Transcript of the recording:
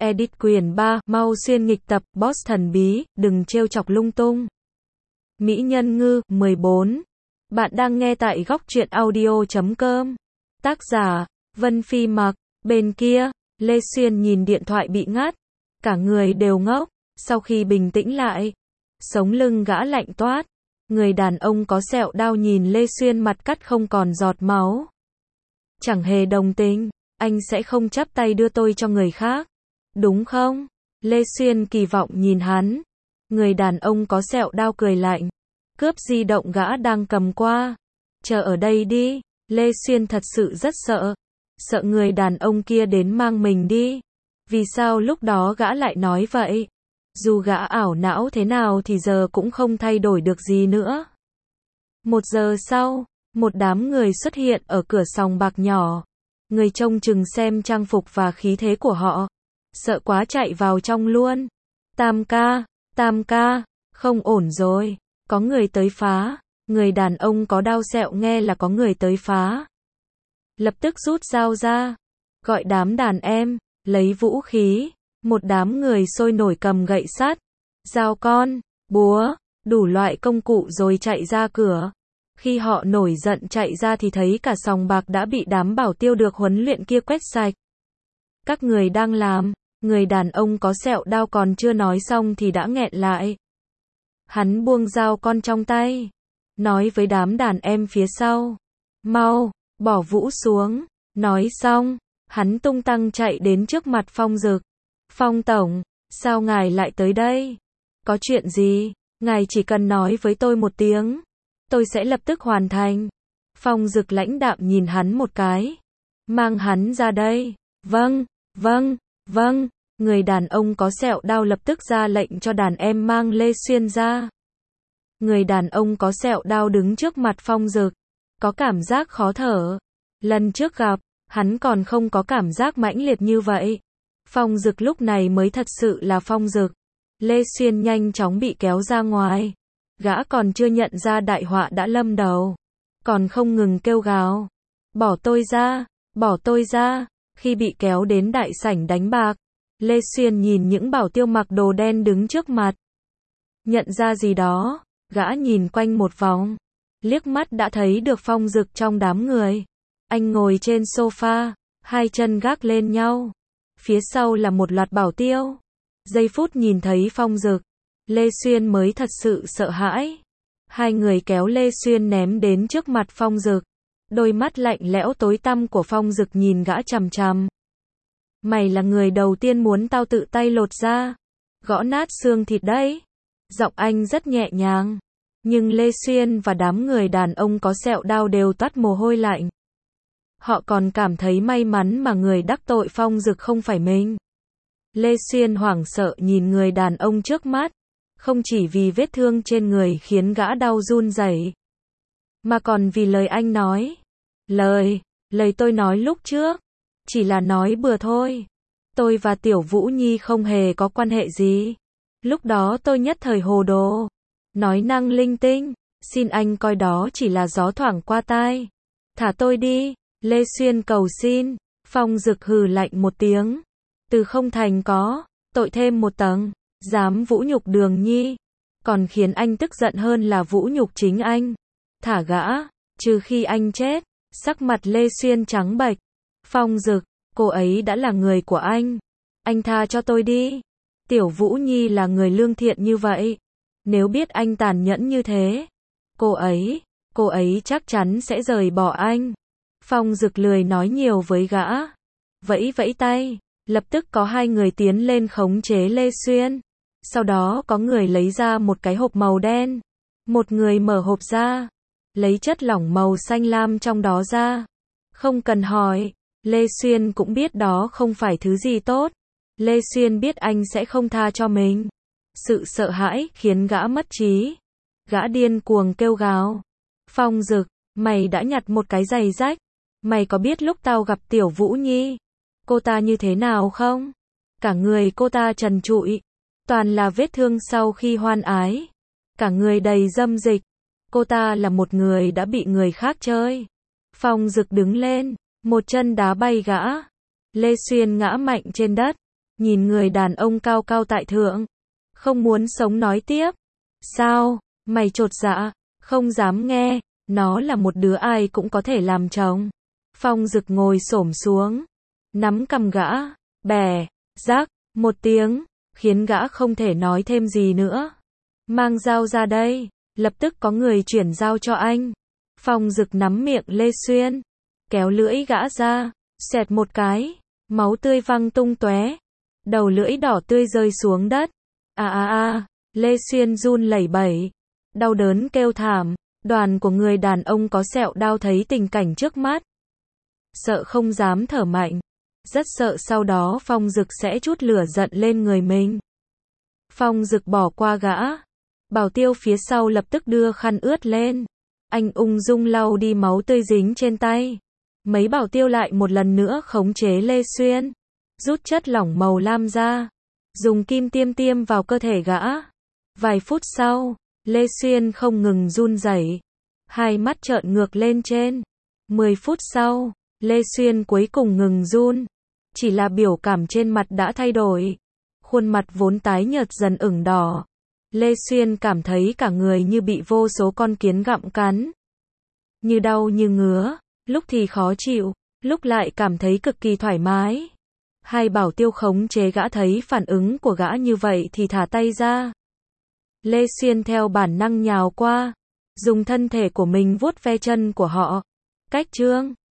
Edit quyển 3, mau xuyên nghịch tập, boss thần bí, đừng trêu chọc lung tung. Mỹ Nhân Ngư, 14. Bạn đang nghe tại góc truyện audio.com. Tác giả, Vân Phi Mặc. Bên kia, Lê Xuyên nhìn điện thoại bị ngắt. Cả người đều ngốc. Sau khi bình tĩnh lại, sống lưng gã lạnh toát. Người đàn ông có sẹo đao nhìn Lê Xuyên mặt cắt không còn giọt máu. Chẳng hề đồng tình. Anh sẽ không chắp tay đưa tôi cho người khác, đúng không? Lê Xuyên kỳ vọng nhìn hắn. Người đàn ông có sẹo đao cười lạnh. Cướp di động gã đang cầm qua. Chờ ở đây đi. Lê Xuyên thật sự rất sợ. Sợ người đàn ông kia đến mang mình đi. Vì sao lúc đó gã lại nói vậy? Dù gã ảo não thế nào thì giờ cũng không thay đổi được gì nữa. 1 giờ sau, một đám người xuất hiện ở cửa sòng bạc nhỏ. Người trông chừng xem trang phục và khí thế của họ. Sợ quá chạy vào trong luôn. Tam ca, không ổn rồi. Có người tới phá. Người đàn ông có đao sẹo nghe là có người tới phá. Lập tức rút dao ra. Gọi đám đàn em, lấy vũ khí. Một đám người sôi nổi cầm gậy sắt, dao con, búa, đủ loại công cụ rồi chạy ra cửa. Khi họ nổi giận chạy ra thì thấy cả sòng bạc đã bị đám bảo tiêu được huấn luyện kia quét sạch. Các người đang làm, người đàn ông có sẹo đao còn chưa nói xong thì đã nghẹn lại. Hắn buông dao con trong tay, nói với đám đàn em phía sau. Mau, bỏ vũ xuống. Nói xong, hắn tung tăng chạy đến trước mặt Phong Dực. Phong tổng, sao ngài lại tới đây? Có chuyện gì? Ngài chỉ cần nói với tôi một tiếng. Tôi sẽ lập tức hoàn thành. Phong Dực lãnh đạm nhìn hắn một cái. Mang hắn ra đây. Vâng. Người đàn ông có sẹo đao lập tức ra lệnh cho đàn em mang Lê Xuyên ra. Người đàn ông có sẹo đao đứng trước mặt Phong Dực. Có cảm giác khó thở. Lần trước gặp, hắn còn không có cảm giác mãnh liệt như vậy. Phong Dực lúc này mới thật sự là Phong Dực. Lê Xuyên nhanh chóng bị kéo ra ngoài. Gã còn chưa nhận ra đại họa đã lâm đầu. Còn không ngừng kêu gào. Bỏ tôi ra. Khi bị kéo đến đại sảnh đánh bạc, Lê Xuyên nhìn những bảo tiêu mặc đồ đen đứng trước mặt. Nhận ra gì đó, gã nhìn quanh một vòng. Liếc mắt đã thấy được Phong Dực trong đám người. Anh ngồi trên sofa, hai chân gác lên nhau. Phía sau là một loạt bảo tiêu. Giây phút nhìn thấy Phong Dực, Lê Xuyên mới thật sự sợ hãi. Hai người kéo Lê Xuyên ném đến trước mặt Phong Dực. Đôi mắt lạnh lẽo tối tăm của Phong Dực nhìn gã chằm chằm. Mày là người đầu tiên muốn tao tự tay lột ra, gõ nát xương thịt đấy. Giọng anh rất nhẹ nhàng. Nhưng Lê Xuyên và đám người đàn ông có sẹo đao đều toát mồ hôi lạnh. Họ còn cảm thấy may mắn mà người đắc tội Phong Dực không phải mình. Lê Xuyên hoảng sợ nhìn người đàn ông trước mắt. Không chỉ vì vết thương trên người khiến gã đau run rẩy, mà còn vì lời anh nói. Lời tôi nói lúc trước, chỉ là nói bừa thôi. Tôi và Tiểu Vũ Nhi không hề có quan hệ gì. Lúc đó tôi nhất thời hồ đồ. Nói năng linh tinh, xin anh coi đó chỉ là gió thoảng qua tai. Thả tôi đi. Lê Xuyên cầu xin. Phong Dực hừ lạnh một tiếng. Từ không thành có, tội thêm một tầng. Dám vũ nhục Đường Nhi. Còn khiến anh tức giận hơn là vũ nhục chính anh. Thả gã, trừ khi anh chết. Sắc mặt Lê Xuyên trắng bệch. Phong Dực, cô ấy đã là người của anh. Anh tha cho tôi đi. Tiểu Vũ Nhi là người lương thiện như vậy. Nếu biết anh tàn nhẫn như thế, cô ấy chắc chắn sẽ rời bỏ anh. Phong Dực lười nói nhiều với gã. Vẫy tay, lập tức có hai người tiến lên khống chế Lê Xuyên. Sau đó có người lấy ra một cái hộp màu đen. Một người mở hộp ra, lấy chất lỏng màu xanh lam trong đó ra. Không cần hỏi, Lê Xuyên cũng biết đó không phải thứ gì tốt. Lê Xuyên biết anh sẽ không tha cho mình. Sự sợ hãi khiến gã mất trí. Gã điên cuồng kêu gào. Phong Dực, mày đã nhặt một cái giày rách. Mày có biết lúc tao gặp Tiểu Vũ Nhi, cô ta như thế nào không? Cả người cô ta trần trụi, toàn là vết thương sau khi hoan ái. Cả người đầy dâm dịch. Cô ta là một người đã bị người khác chơi. Phong Dực đứng lên, một chân đá bay gã. Lê Xuyên ngã mạnh trên đất. nhìn người đàn ông cao cao tại thượng. Không muốn sống nói tiếp. Sao? Mày chột dạ, không dám nghe, nó là một đứa ai cũng có thể làm chồng. Phong Dực ngồi xổm xuống, nắm cằm gã, bè, rác, một tiếng, khiến gã không thể nói thêm gì nữa. Mang dao ra đây, lập tức có người chuyển dao cho anh. Phong Dực nắm miệng Lê Xuyên, kéo lưỡi gã ra, xẹt một cái, máu tươi văng tung tóe, đầu lưỡi đỏ tươi rơi xuống đất. Lê Xuyên run lẩy bẩy, đau đớn kêu thảm. Đoàn của người đàn ông có sẹo đao thấy tình cảnh trước mắt, sợ không dám thở mạnh, rất sợ sau đó Phong Dực sẽ trút lửa giận lên người mình. Phong Dực bỏ qua gã, Bảo Tiêu phía sau lập tức đưa khăn ướt lên, anh ung dung lau đi máu tươi dính trên tay. Mấy Bảo Tiêu lại một lần nữa khống chế Lê Xuyên, rút chất lỏng màu lam ra, dùng kim tiêm tiêm vào cơ thể gã. Vài phút sau, Lê Xuyên không ngừng run rẩy, hai mắt trợn ngược lên trên. 10 phút sau, Lê Xuyên cuối cùng ngừng run, chỉ là biểu cảm trên mặt đã thay đổi. Khuôn mặt vốn tái nhợt dần ửng đỏ. Lê Xuyên cảm thấy cả người như bị vô số con kiến gặm cắn. Như đau như ngứa, lúc thì khó chịu, lúc lại cảm thấy cực kỳ thoải mái. Hai Bảo Tiêu khống chế gã thấy phản ứng của gã như vậy thì thả tay ra. Lê Xuyên theo bản năng nhào qua, dùng thân thể của mình vuốt ve chân của họ. Cách trương.